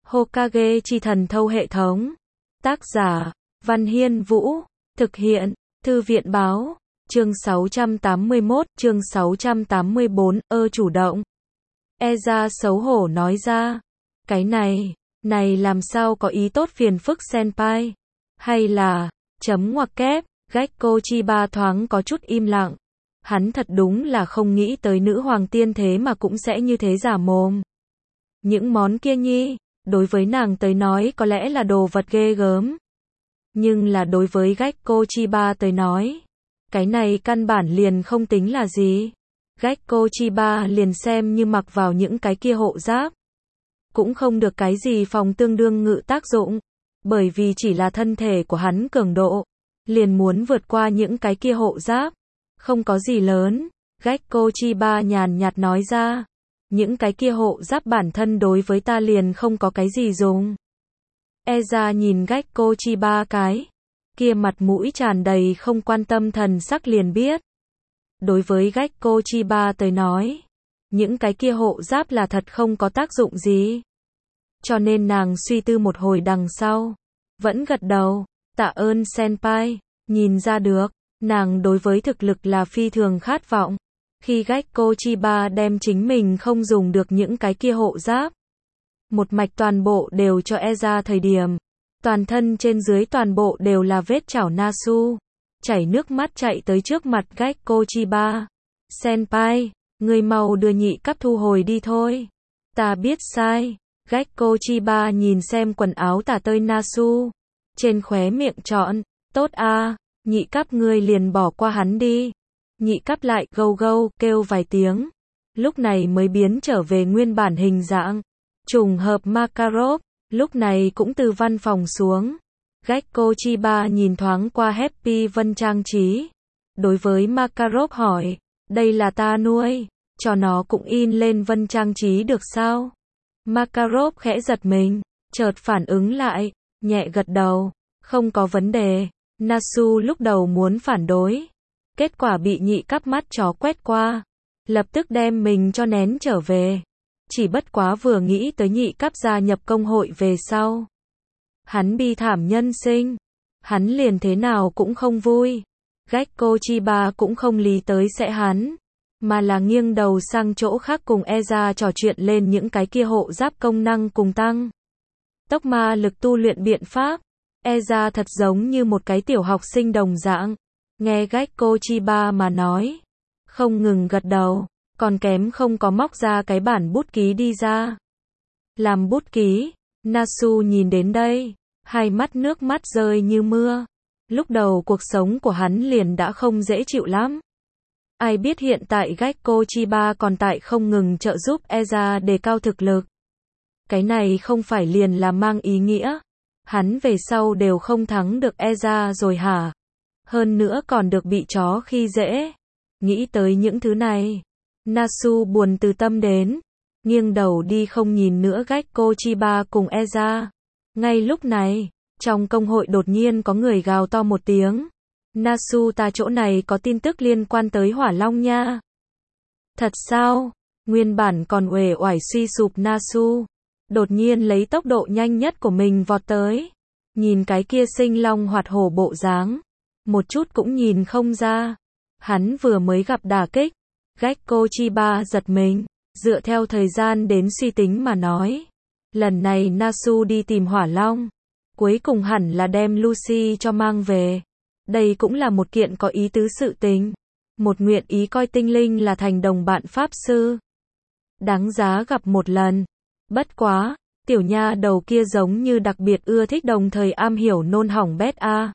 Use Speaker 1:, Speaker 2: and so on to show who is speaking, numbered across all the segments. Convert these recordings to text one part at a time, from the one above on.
Speaker 1: Hokage chi thần thâu hệ thống. Tác giả, Văn Hiên Vũ. Thực hiện, Thư viện báo. Chương 681, chương 684, chủ động. Eza xấu hổ nói ra. Cái này làm sao có ý tốt phiền phức senpai. Hay là, chấm ngoặc kép, Gekko Chiba thoáng có chút im lặng. Hắn thật đúng là không nghĩ tới nữ hoàng tiên thế mà cũng sẽ như thế giả mồm. Những món kia nhi, đối với nàng tới nói có lẽ là đồ vật ghê gớm. Nhưng là đối với Gekko Chiba tới nói, cái này căn bản liền không tính là gì. Gekko Chiba liền xem như mặc vào những cái kia hộ giáp. Cũng không được cái gì phòng tương đương ngự tác dụng. Bởi vì chỉ là thân thể của hắn cường độ. Liền muốn vượt qua những cái kia hộ giáp. Không có gì lớn. Gekko Chiba nhàn nhạt nói ra. Những cái kia hộ giáp bản thân đối với ta liền không có cái gì dùng. Eza nhìn Gekko Chiba cái kia mặt mũi tràn đầy không quan tâm thần sắc liền biết. Đối với Gekko Chiba tới nói, những cái kia hộ giáp là thật không có tác dụng gì. Cho nên nàng suy tư một hồi đằng sau, vẫn gật đầu, tạ ơn senpai, nhìn ra được, nàng đối với thực lực là phi thường khát vọng. Khi Gekko Chiba đem chính mình không dùng được những cái kia hộ giáp, một mạch toàn bộ đều cho Eza thời điểm, toàn thân trên dưới toàn bộ đều là vết chảo Nasu, chảy nước mắt chạy tới trước mặt Gekko Chiba. Senpai, người mau đưa nhị cấp thu hồi đi thôi. Ta biết sai. Gekko Chiba nhìn xem quần áo tả tơi Nasu, trên khóe miệng trọn, tốt a, nhị cấp ngươi liền bỏ qua hắn đi. Nhị cấp lại gâu gâu kêu vài tiếng, lúc này mới biến trở về nguyên bản hình dạng. Trùng hợp Makarov, lúc này cũng từ văn phòng xuống. Gekko Chiba nhìn thoáng qua Happy Vân trang trí. Đối với Makarov hỏi, đây là ta nuôi, cho nó cũng in lên vân trang trí được sao? Makarov khẽ giật mình, chợt phản ứng lại, nhẹ gật đầu, không có vấn đề. Nasu lúc đầu muốn phản đối, kết quả bị nhị cấp mắt chó quét qua, lập tức đem mình cho nén trở về. Chỉ bất quá vừa nghĩ tới nhị cấp gia nhập công hội về sau, hắn bi thảm nhân sinh, hắn liền thế nào cũng không vui. Gekko Chiba cũng không lý tới sẽ hắn, mà là nghiêng đầu sang chỗ khác cùng Eza trò chuyện lên những cái kia hộ giáp công năng cùng tăng tốc ma lực tu luyện biện pháp. Eza thật giống như một cái tiểu học sinh đồng dạng, nghe Gekko Chiba mà nói, không ngừng gật đầu, còn kém không có móc ra cái bản bút ký đi ra. Làm bút ký, Nasu nhìn đến đây, hai mắt nước mắt rơi như mưa. Lúc đầu cuộc sống của hắn liền đã không dễ chịu lắm. Ai biết hiện tại Gekko Chiba còn tại không ngừng trợ giúp Eza đề cao thực lực. Cái này không phải liền là mang ý nghĩa hắn về sau đều không thắng được Eza rồi hả? Hơn nữa còn được bị chó khi dễ. Nghĩ tới những thứ này, Nasu buồn từ tâm đến, nghiêng đầu đi không nhìn nữa Gekko Chiba cùng Eza. Ngay lúc này, trong công hội đột nhiên có người gào to một tiếng. Nasu, ta chỗ này có tin tức liên quan tới Hỏa Long nha. Thật sao? Nguyên bản còn uể oải suy sụp Nasu, đột nhiên lấy tốc độ nhanh nhất của mình vọt tới. Nhìn cái kia sinh long hoạt hổ bộ dáng, một chút cũng nhìn không ra. Hắn vừa mới gặp đả kích. Gekko Chiba giật mình, dựa theo thời gian đến suy tính mà nói. Lần này Nasu đi tìm Hỏa Long, cuối cùng hẳn là đem Lucy cho mang về. Đây cũng là một kiện có ý tứ sự tình. Một nguyện ý coi tinh linh là thành đồng bạn pháp sư. Đáng giá gặp một lần. Bất quá, tiểu nha đầu kia giống như đặc biệt ưa thích đồng thời am hiểu nôn hỏng bét a.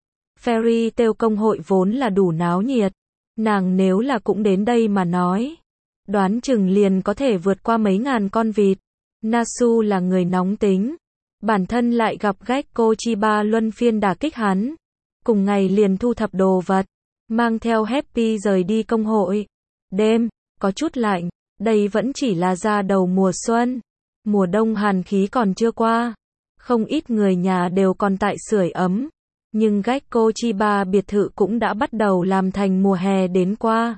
Speaker 1: Fairy Tail công hội vốn là đủ náo nhiệt. Nàng nếu là cũng đến đây mà nói, đoán chừng liền có thể vượt qua mấy ngàn con vịt. Nasu là người nóng tính. Bản thân lại gặp Gekko Chiba luân phiên đả kích hắn. Cùng ngày liền thu thập đồ vật, mang theo Happy rời đi công hội. Đêm, có chút lạnh, đây vẫn chỉ là ra đầu mùa xuân. Mùa đông hàn khí còn chưa qua. Không ít người nhà đều còn tại sưởi ấm. Nhưng Gekko Chiba biệt thự cũng đã bắt đầu làm thành mùa hè đến qua.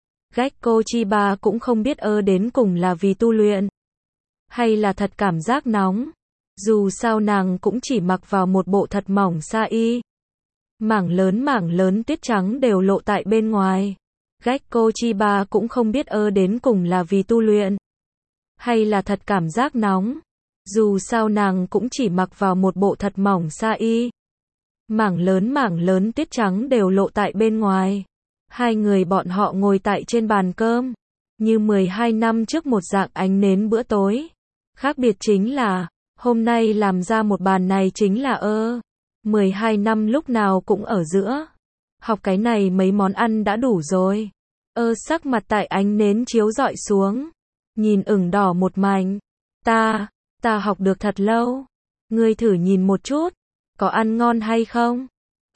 Speaker 1: Gekko Chiba cũng không biết đến cùng là vì tu luyện, hay là thật cảm giác nóng. Dù sao nàng cũng chỉ mặc vào một bộ thật mỏng sa y. Mảng lớn tuyết trắng đều lộ tại bên ngoài. Gekko Chiba cũng không biết đến cùng là vì tu luyện, hay là thật cảm giác nóng. Dù sao nàng cũng chỉ mặc vào một bộ thật mỏng sa y. Mảng lớn tuyết trắng đều lộ tại bên ngoài. Hai người bọn họ ngồi tại trên bàn cơm, như 12 năm trước một dạng ánh nến bữa tối. Khác biệt chính là, hôm nay làm ra một bàn này chính là 12 năm lúc nào cũng ở giữa. Học cái này mấy món ăn đã đủ rồi. Sắc mặt tại ánh nến chiếu rọi xuống, nhìn ửng đỏ một mảnh. Ta học được thật lâu. Ngươi thử nhìn một chút, có ăn ngon hay không?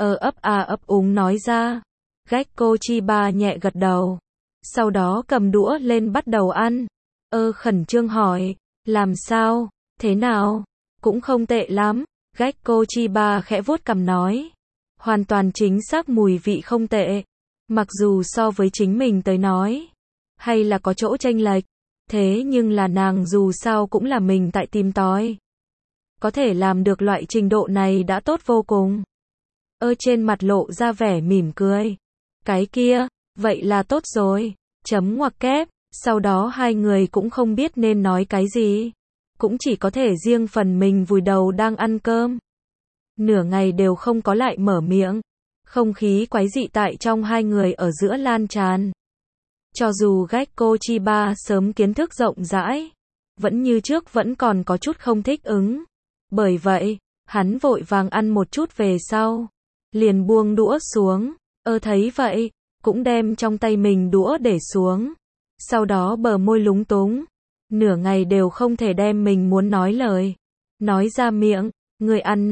Speaker 1: Ấp úng nói ra. Gekko Chiba nhẹ gật đầu. Sau đó cầm đũa lên bắt đầu ăn. Khẩn trương hỏi, làm sao, thế nào? Cũng không tệ lắm. Gekko Chiba khẽ vuốt cằm nói. Hoàn toàn chính xác mùi vị không tệ. Mặc dù so với chính mình tới nói, hay là có chỗ chênh lệch. Thế nhưng là nàng dù sao cũng là mình tại tìm tòi. Có thể làm được loại trình độ này đã tốt vô cùng. Trên mặt lộ ra vẻ mỉm cười. Cái kia, vậy là tốt rồi. Chấm ngoặc kép. Sau đó hai người cũng không biết nên nói cái gì. Cũng chỉ có thể riêng phần mình vùi đầu đang ăn cơm. Nửa ngày đều không có lại mở miệng. Không khí quái dị tại trong hai người ở giữa lan tràn. Cho dù Gekko Chiba sớm kiến thức rộng rãi, vẫn như trước vẫn còn có chút không thích ứng. Bởi vậy, hắn vội vàng ăn một chút về sau, liền buông đũa xuống. Thấy vậy, cũng đem trong tay mình đũa để xuống. Sau đó bờ môi lúng túng, nửa ngày đều không thể đem mình muốn nói lời nói ra miệng. Người ăn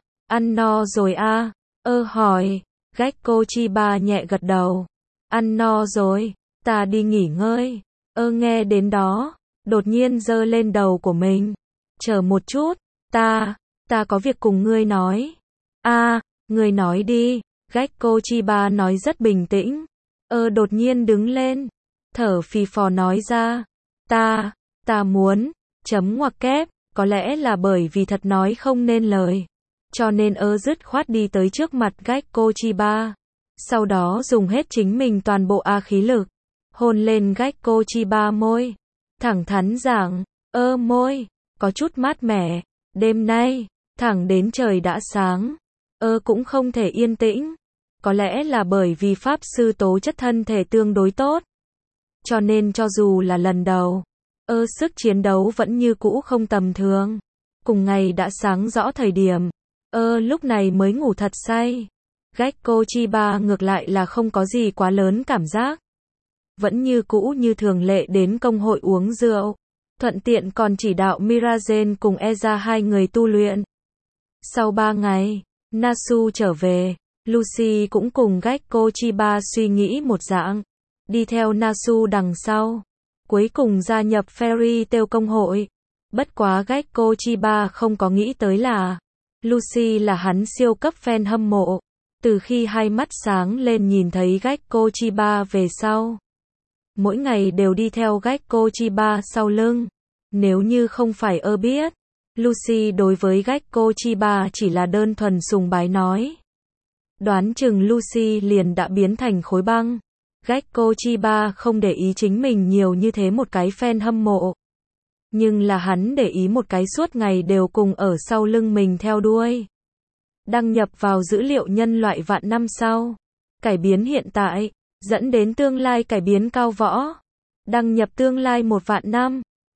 Speaker 1: no rồi à? Hỏi. Gekko Chiba nhẹ gật đầu. Ăn no rồi, ta đi nghỉ ngơi. Nghe đến đó, đột nhiên giơ lên đầu của mình. Chờ một chút, ta có việc cùng ngươi nói. Ngươi nói đi. Gekko Chiba nói rất bình tĩnh. Đột nhiên đứng lên, thở phì phò nói ra. Ta muốn, chấm ngoặc kép, có lẽ là bởi vì thật nói không nên lời. Cho nên dứt khoát đi tới trước mặt Gekko Chiba. Sau đó dùng hết chính mình toàn bộ khí lực. Hôn lên Gekko Chiba môi. Thẳng thắn giảng, môi, có chút mát mẻ. Đêm nay, thẳng đến trời đã sáng. Cũng không thể yên tĩnh. Có lẽ là bởi vì pháp sư tố chất thân thể tương đối tốt. Cho nên cho dù là lần đầu, sức chiến đấu vẫn như cũ không tầm thường. Cùng ngày đã sáng rõ thời điểm. Lúc này mới ngủ thật say. Gekko Chiba ngược lại là không có gì quá lớn cảm giác. Vẫn như cũ như thường lệ đến công hội uống rượu. Thuận tiện còn chỉ đạo Mirazen cùng Eza hai người tu luyện. Sau 3 ngày, Nasu trở về. Lucy cũng cùng Gekko Chiba suy nghĩ một dạng. Đi theo Nasu đằng sau. Cuối cùng gia nhập Fairy Tail công hội. Bất quá Gekko Chiba không có nghĩ tới là Lucy là hắn siêu cấp fan hâm mộ. Từ khi hai mắt sáng lên nhìn thấy Gekko Chiba về sau, mỗi ngày đều đi theo Gekko Chiba sau lưng. Nếu như không phải biết, Lucy đối với Gekko Chiba chỉ là đơn thuần sùng bái nói, đoán chừng Lucy liền đã biến thành khối băng. Gekko Chiba không để ý chính mình nhiều như thế một cái fan hâm mộ. Nhưng là hắn để ý một cái suốt ngày đều cùng ở sau lưng mình theo đuôi. Đăng nhập vào dữ liệu nhân loại vạn năm sau. Cải biến hiện tại, dẫn đến tương lai cải biến cao võ. Đăng nhập tương lai 1 vạn năm.